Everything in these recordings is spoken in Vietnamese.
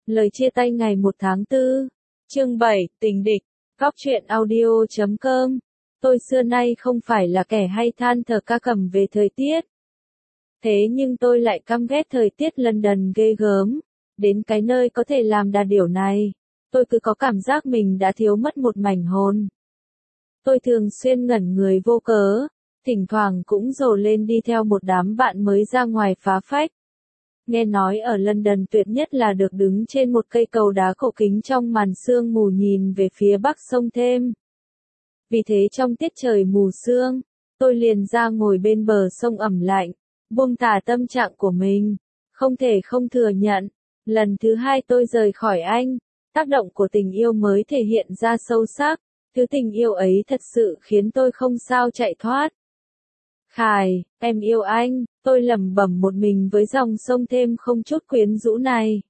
Lời chia tay ngày 1 tháng 4. Chương 7, tình địch. Góc truyện audio.com. Tôi xưa nay không phải là kẻ hay than thở ca cẩm về thời tiết. Thế nhưng tôi lại căm ghét thời tiết London ghê gớm. Đến cái nơi có thể làm đà điểu này, tôi cứ có cảm giác mình đã thiếu mất một mảnh hồn. Tôi thường xuyên ngẩn người vô cớ, thỉnh thoảng cũng rồ lên đi theo một đám bạn mới ra ngoài phá phách. Nghe nói ở London tuyệt nhất là được đứng trên một cây cầu đá cổ kính trong màn sương mù nhìn về phía bắc sông Thêm. Vì thế trong tiết trời mù sương, tôi liền ra ngồi bên bờ sông ẩm lạnh, buông thả tâm trạng của mình. Không thể không thừa nhận, lần thứ hai tôi rời khỏi anh, tác động của tình yêu mới thể hiện ra sâu sắc. Thứ tình yêu ấy thật sự khiến tôi không sao chạy thoát. Khải, em yêu anh, tôi lẩm bẩm một mình với dòng sông Thêm không chút quyến rũ này.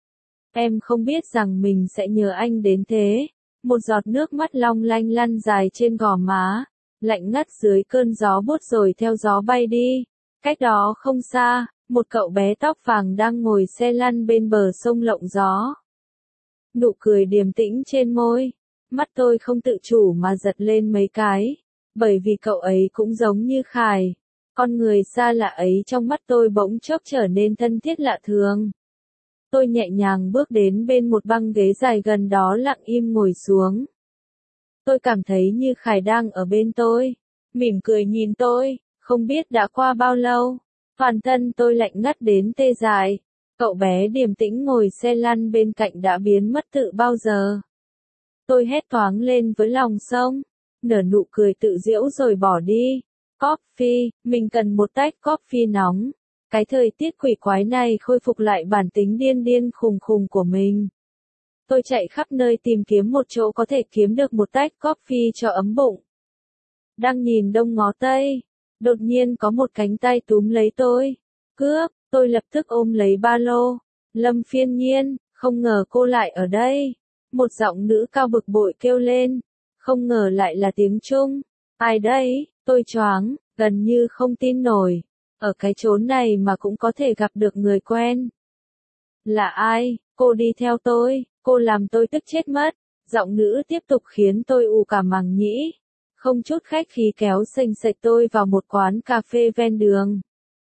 Em không biết rằng mình sẽ nhớ anh đến thế. Một giọt nước mắt long lanh lăn dài trên gò má, lạnh ngắt dưới cơn gió buốt rồi theo gió bay đi. Cách đó không xa, một cậu bé tóc vàng đang ngồi xe lăn bên bờ sông lộng gió. Nụ cười điềm tĩnh trên môi, mắt tôi không tự chủ mà giật lên mấy cái, bởi vì cậu ấy cũng giống như Khải. Con người xa lạ ấy trong mắt tôi bỗng chốc trở nên thân thiết lạ thường. Tôi nhẹ nhàng bước đến bên một băng ghế dài gần đó lặng im ngồi xuống. Tôi cảm thấy như Khải đang ở bên tôi, mỉm cười nhìn tôi, không biết đã qua bao lâu. Toàn thân tôi lạnh ngắt đến tê dại. Cậu bé điềm tĩnh ngồi xe lăn bên cạnh đã biến mất từ bao giờ. Tôi hét toáng lên với lòng sông, nở nụ cười tự giễu rồi bỏ đi. Coffee, mình cần một tách coffee nóng. Cái thời tiết quỷ quái này khôi phục lại bản tính điên điên khùng khùng của mình. Tôi chạy khắp nơi tìm kiếm một chỗ có thể kiếm được một tách coffee cho ấm bụng. Đang nhìn đông ngó tây, đột nhiên có một cánh tay túm lấy tôi. Cướp, tôi lập tức ôm lấy ba lô. Lâm Phiên Nhiên, không ngờ cô lại ở đây. Một giọng nữ cao bực bội kêu lên. Không ngờ lại là tiếng Trung. Ai đấy? Tôi choáng, gần như không tin nổi. Ở cái chốn này mà cũng có thể gặp được người quen. Là ai? Cô đi theo tôi, cô làm tôi tức chết mất. Giọng nữ tiếp tục khiến tôi ù cả màng nhĩ. Không chút khách khí kéo xềnh xệch tôi vào một quán cà phê ven đường.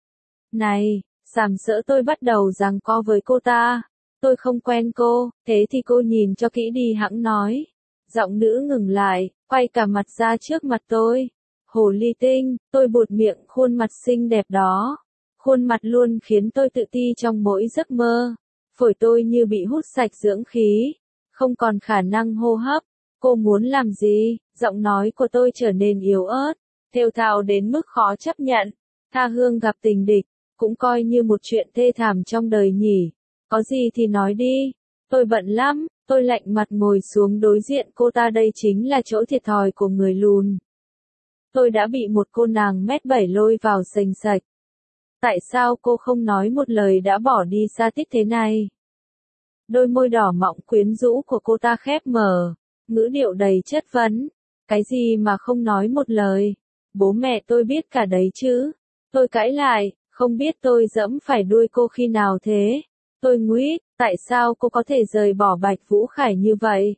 Này, sàm sỡ tôi bắt đầu giằng co với cô ta. Tôi không quen cô, thế thì cô nhìn cho kỹ đi hẵng nói. Giọng nữ ngừng lại, quay cả mặt ra trước mặt tôi. Hồ ly tinh, tôi buột miệng khuôn mặt xinh đẹp đó. Khuôn mặt luôn khiến tôi tự ti trong mỗi giấc mơ. Phổi tôi như bị hút sạch dưỡng khí, không còn khả năng hô hấp. Cô muốn làm gì? Giọng nói của tôi trở nên yếu ớt, thều thào đến mức khó chấp nhận. Tha hương gặp tình địch, cũng coi như một chuyện thê thảm trong đời nhỉ. Có gì thì nói đi. Tôi bận lắm, tôi lạnh mặt ngồi xuống đối diện cô ta. Đây chính là chỗ thiệt thòi của người lùn. Tôi đã bị một cô nàng mét 7 lôi vào sềnh sạch. Tại sao cô không nói một lời đã bỏ đi xa tít thế này? Đôi môi đỏ mọng quyến rũ của cô ta khép mở, ngữ điệu đầy chất vấn. Cái gì mà không nói một lời? Bố mẹ tôi biết cả đấy chứ. Tôi cãi lại, không biết tôi dẫm phải đuôi cô khi nào thế. Tôi nguýt, tại sao cô có thể rời bỏ Bạch Vũ Khải như vậy?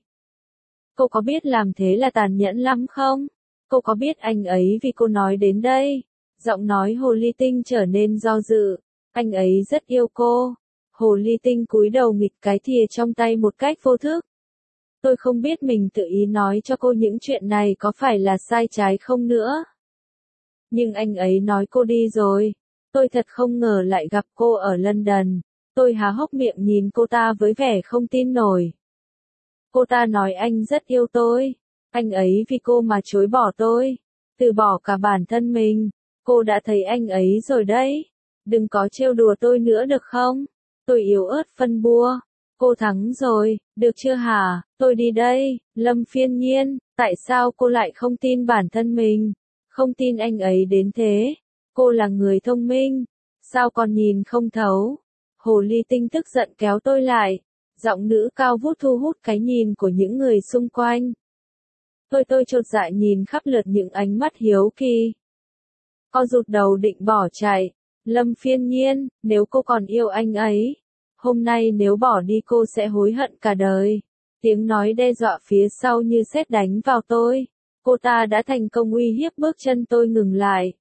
Cô có biết làm thế là tàn nhẫn lắm không? Cô có biết anh ấy vì cô nói đến đây? Giọng nói hồ ly tinh trở nên do dự. Anh ấy rất yêu cô. Hồ ly tinh cúi đầu nghịch cái thìa trong tay một cách vô thức. Tôi không biết mình tự ý nói cho cô những chuyện này có phải là sai trái không nữa. Nhưng anh ấy nói cô đi rồi. Tôi thật không ngờ lại gặp cô ở London. Tôi há hốc miệng nhìn cô ta với vẻ không tin nổi. Cô ta nói anh rất yêu tôi. Anh ấy vì cô mà chối bỏ tôi. Từ bỏ cả bản thân mình. Cô đã thấy anh ấy rồi đấy. Đừng có trêu đùa tôi nữa được không? Tôi yếu ớt phân bua. Cô thắng rồi, được chưa hả? Tôi đi đây. Lâm Phiên Nhiên, tại sao cô lại không tin bản thân mình? Không tin anh ấy đến thế. Cô là người thông minh. Sao còn nhìn không thấu? Hồ ly tinh tức giận kéo tôi lại. Giọng nữ cao vút thu hút cái nhìn của những người xung quanh. Tôi chột dạ nhìn khắp lượt những ánh mắt hiếu kỳ. Co rụt đầu định bỏ chạy. Lâm Phiên Nhiên, nếu cô còn yêu anh ấy. Hôm nay nếu bỏ đi cô sẽ hối hận cả đời. Tiếng nói đe dọa phía sau như sét đánh vào tôi. Cô ta đã thành công uy hiếp bước chân tôi ngừng lại.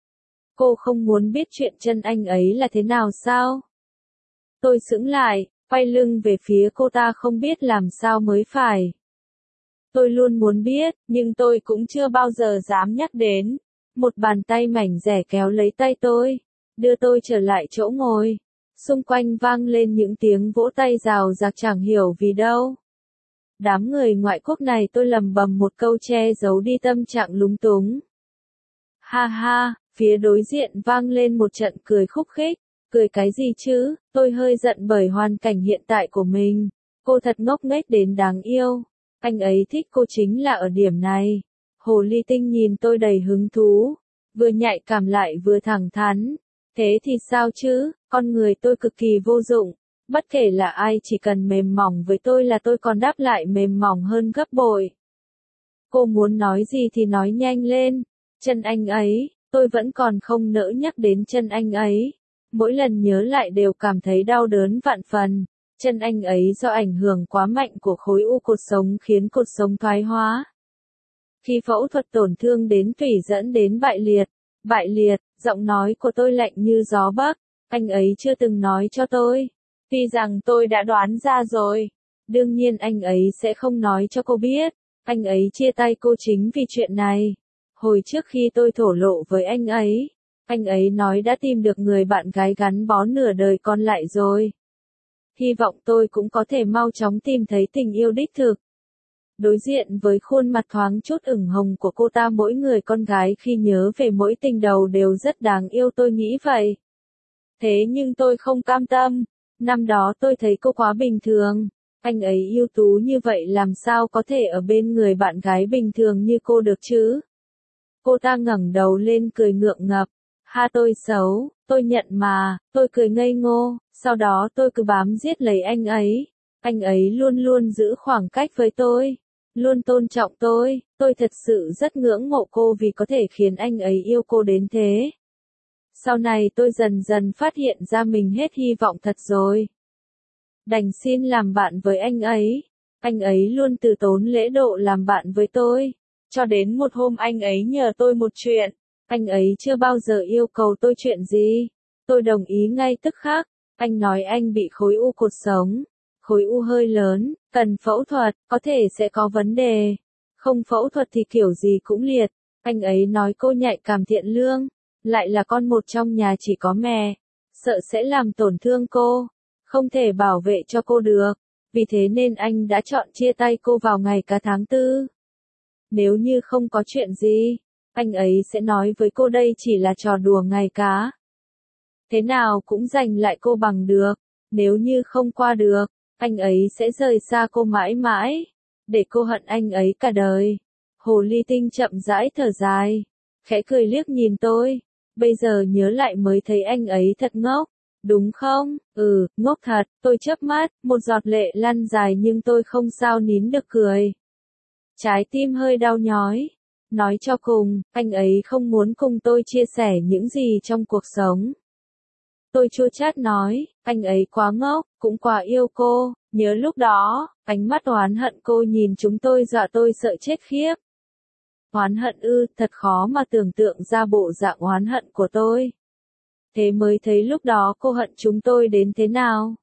Cô không muốn biết chuyện chân anh ấy là thế nào sao? Tôi sững lại, quay lưng về phía cô ta không biết làm sao mới phải. Tôi luôn muốn biết, nhưng tôi cũng chưa bao giờ dám nhắc đến. Một bàn tay mảnh dẻ kéo lấy tay tôi, đưa tôi trở lại chỗ ngồi. Xung quanh vang lên những tiếng vỗ tay rào rạc chẳng hiểu vì đâu. Đám người ngoại quốc này tôi lầm bầm một câu che giấu đi tâm trạng lúng túng. Ha ha, phía đối diện vang lên một trận cười khúc khích. Cười cái gì chứ, tôi hơi giận bởi hoàn cảnh hiện tại của mình. Cô thật ngốc nghếch đến đáng yêu. Anh ấy thích cô chính là ở điểm này. Hồ ly tinh nhìn tôi đầy hứng thú. Vừa nhạy cảm lại vừa thẳng thắn. Thế thì sao chứ, con người tôi cực kỳ vô dụng. Bất kể là ai chỉ cần mềm mỏng với tôi là tôi còn đáp lại mềm mỏng hơn gấp bội. Cô muốn nói gì thì nói nhanh lên. Chân anh ấy, tôi vẫn còn không nỡ nhắc đến chân anh ấy. Mỗi lần nhớ lại đều cảm thấy đau đớn vạn phần. Chân anh ấy do ảnh hưởng quá mạnh của khối u cột sống khiến cột sống thoái hóa. Khi phẫu thuật tổn thương đến tủy dẫn đến bại liệt. Bại liệt, giọng nói của tôi lạnh như gió bắc. Anh ấy chưa từng nói cho tôi. Tuy rằng tôi đã đoán ra rồi. Đương nhiên anh ấy sẽ không nói cho cô biết. Anh ấy chia tay cô chính vì chuyện này. Hồi trước khi tôi thổ lộ với anh ấy nói đã tìm được người bạn gái gắn bó nửa đời còn lại rồi. Hy vọng tôi cũng có thể mau chóng tìm thấy tình yêu đích thực. Đối diện với khuôn mặt thoáng chút ửng hồng của cô ta, mỗi người con gái khi nhớ về mỗi tình đầu đều rất đáng yêu, tôi nghĩ vậy. Thế nhưng tôi không cam tâm. Năm đó tôi thấy cô quá bình thường. Anh ấy ưu tú như vậy làm sao có thể ở bên người bạn gái bình thường như cô được chứ? Cô ta ngẩng đầu lên cười ngượng ngập. Ha, tôi xấu, tôi nhận mà, tôi cười ngây ngô, sau đó tôi cứ bám giết lấy anh ấy. Anh ấy luôn luôn giữ khoảng cách với tôi, luôn tôn trọng tôi thật sự rất ngưỡng mộ cô vì có thể khiến anh ấy yêu cô đến thế. Sau này tôi dần dần phát hiện ra mình hết hy vọng thật rồi. Đành xin làm bạn với anh ấy luôn từ tốn lễ độ làm bạn với tôi. Cho đến một hôm anh ấy nhờ tôi một chuyện. Anh ấy chưa bao giờ yêu cầu tôi chuyện gì. Tôi đồng ý ngay tức khắc. Anh nói anh bị khối u cột sống. Khối u hơi lớn, cần phẫu thuật, có thể sẽ có vấn đề. Không phẫu thuật thì kiểu gì cũng liệt. Anh ấy nói cô nhạy cảm thiện lương. Lại là con một trong nhà chỉ có mẹ. Sợ sẽ làm tổn thương cô. Không thể bảo vệ cho cô được. Vì thế nên anh đã chọn chia tay cô vào ngày cả tháng 4. Nếu như không có chuyện gì, anh ấy sẽ nói với cô đây chỉ là trò đùa ngày cá. Thế nào cũng giành lại cô bằng được. Nếu như không qua được, anh ấy sẽ rời xa cô mãi mãi. Để cô hận anh ấy cả đời. Hồ ly tinh chậm rãi thở dài. Khẽ cười liếc nhìn tôi. Bây giờ nhớ lại mới thấy anh ấy thật ngốc. Đúng không? Ừ, ngốc thật. Tôi chớp mắt, một giọt lệ lăn dài nhưng tôi không sao nín được cười. Trái tim hơi đau nhói. Nói cho cùng, anh ấy không muốn cùng tôi chia sẻ những gì trong cuộc sống. Tôi chua chát nói, anh ấy quá ngốc, cũng quá yêu cô. Nhớ lúc đó, ánh mắt oán hận cô nhìn chúng tôi dọa tôi sợ chết khiếp. Oán hận ư, thật khó mà tưởng tượng ra bộ dạng oán hận của tôi. Thế mới thấy lúc đó cô hận chúng tôi đến thế nào.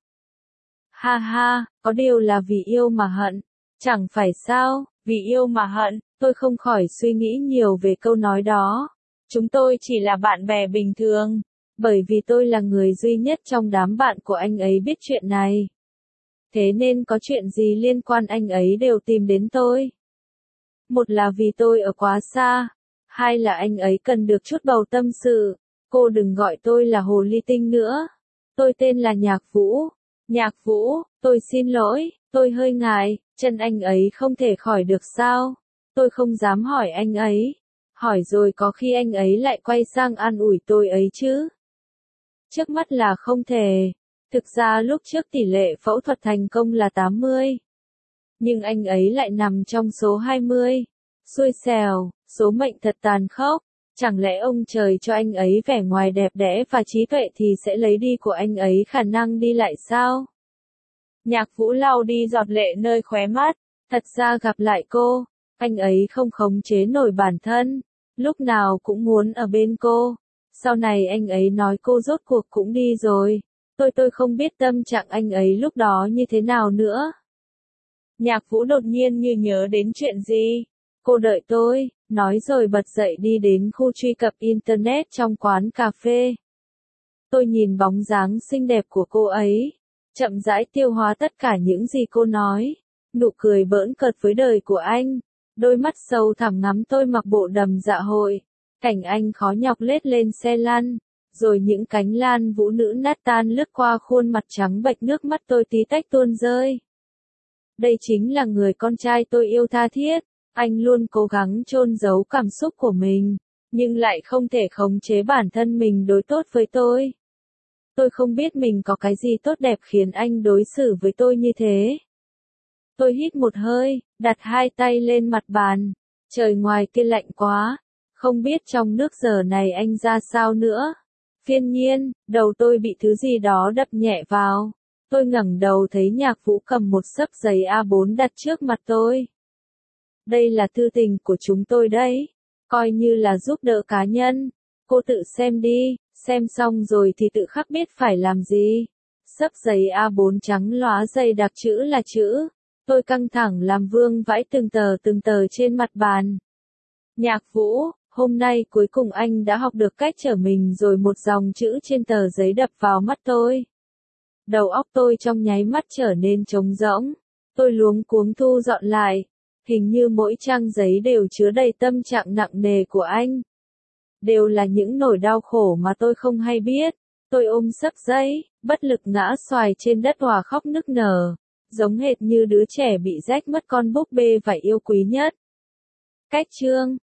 Ha ha, có điều là vì yêu mà hận. Chẳng phải sao, vì yêu mà hận, tôi không khỏi suy nghĩ nhiều về câu nói đó. Chúng tôi chỉ là bạn bè bình thường. Bởi vì tôi là người duy nhất trong đám bạn của anh ấy biết chuyện này. Thế nên có chuyện gì liên quan anh ấy đều tìm đến tôi. Một là vì tôi ở quá xa. Hai là anh ấy cần được chút bầu tâm sự. Cô đừng gọi tôi là hồ ly tinh nữa. Tôi tên là Nhạc Vũ. Nhạc Vũ, tôi xin lỗi, tôi hơi ngại, chân anh ấy không thể khỏi được sao? Tôi không dám hỏi anh ấy. Hỏi rồi có khi anh ấy lại quay sang an ủi tôi ấy chứ. Trước mắt là không thể. Thực ra lúc trước tỷ lệ phẫu thuật thành công là 80. Nhưng anh ấy lại nằm trong số 20. Xui xẻo, số mệnh thật tàn khốc. Chẳng lẽ ông trời cho anh ấy vẻ ngoài đẹp đẽ và trí tuệ thì sẽ lấy đi của anh ấy khả năng đi lại sao? Nhạc Vũ lau đi giọt lệ nơi khóe mắt. Thật ra gặp lại cô, anh ấy không khống chế nổi bản thân, lúc nào cũng muốn ở bên cô. Sau này anh ấy nói cô rốt cuộc cũng đi rồi. Tôi không biết tâm trạng anh ấy lúc đó như thế nào nữa. Nhạc Vũ đột nhiên như nhớ đến chuyện gì. Cô đợi tôi, nói rồi bật dậy đi đến khu truy cập Internet trong quán cà phê. Tôi nhìn bóng dáng xinh đẹp của cô ấy, chậm rãi tiêu hóa tất cả những gì cô nói. Nụ cười bỡn cợt với đời của anh, đôi mắt sâu thẳm ngắm tôi mặc bộ đầm dạ hội. Cảnh anh khó nhọc lết lên xe lăn, rồi những cánh lan vũ nữ nát tan lướt qua khuôn mặt trắng bệch, nước mắt tôi tí tách tuôn rơi. Đây chính là người con trai tôi yêu tha thiết. Anh luôn cố gắng chôn giấu cảm xúc của mình, nhưng lại không thể khống chế bản thân mình đối tốt với tôi. Tôi không biết mình có cái gì tốt đẹp khiến anh đối xử với tôi như thế. Tôi hít một hơi, đặt hai tay lên mặt bàn. Trời ngoài kia lạnh quá, không biết trong nước giờ này anh ra sao nữa. Phiên nhiên, đầu tôi bị thứ gì đó đập nhẹ vào. Tôi ngẩng đầu thấy Nhạc Vũ cầm một xấp giấy A4 đặt trước mặt tôi. Đây là thư tình của chúng tôi đấy, coi như là giúp đỡ cá nhân. Cô tự xem đi, xem xong rồi thì tự khắc biết phải làm gì. Xấp giấy A4 trắng lóa dày đặc chữ là chữ. Tôi căng thẳng làm vương vãi từng tờ trên mặt bàn. Nhạc Vũ, hôm nay cuối cùng anh đã học được cách trở mình rồi, một dòng chữ trên tờ giấy đập vào mắt tôi. Đầu óc tôi trong nháy mắt trở nên trống rỗng. Tôi luống cuống thu dọn lại. Hình như mỗi trang giấy đều chứa đầy tâm trạng nặng nề của anh. Đều là những nỗi đau khổ mà tôi không hay biết. Tôi ôm xấp giấy, bất lực ngã xoài trên đất hòa khóc nức nở. Giống hệt như đứa trẻ bị rách mất con búp bê vải yêu quý nhất. Cách chương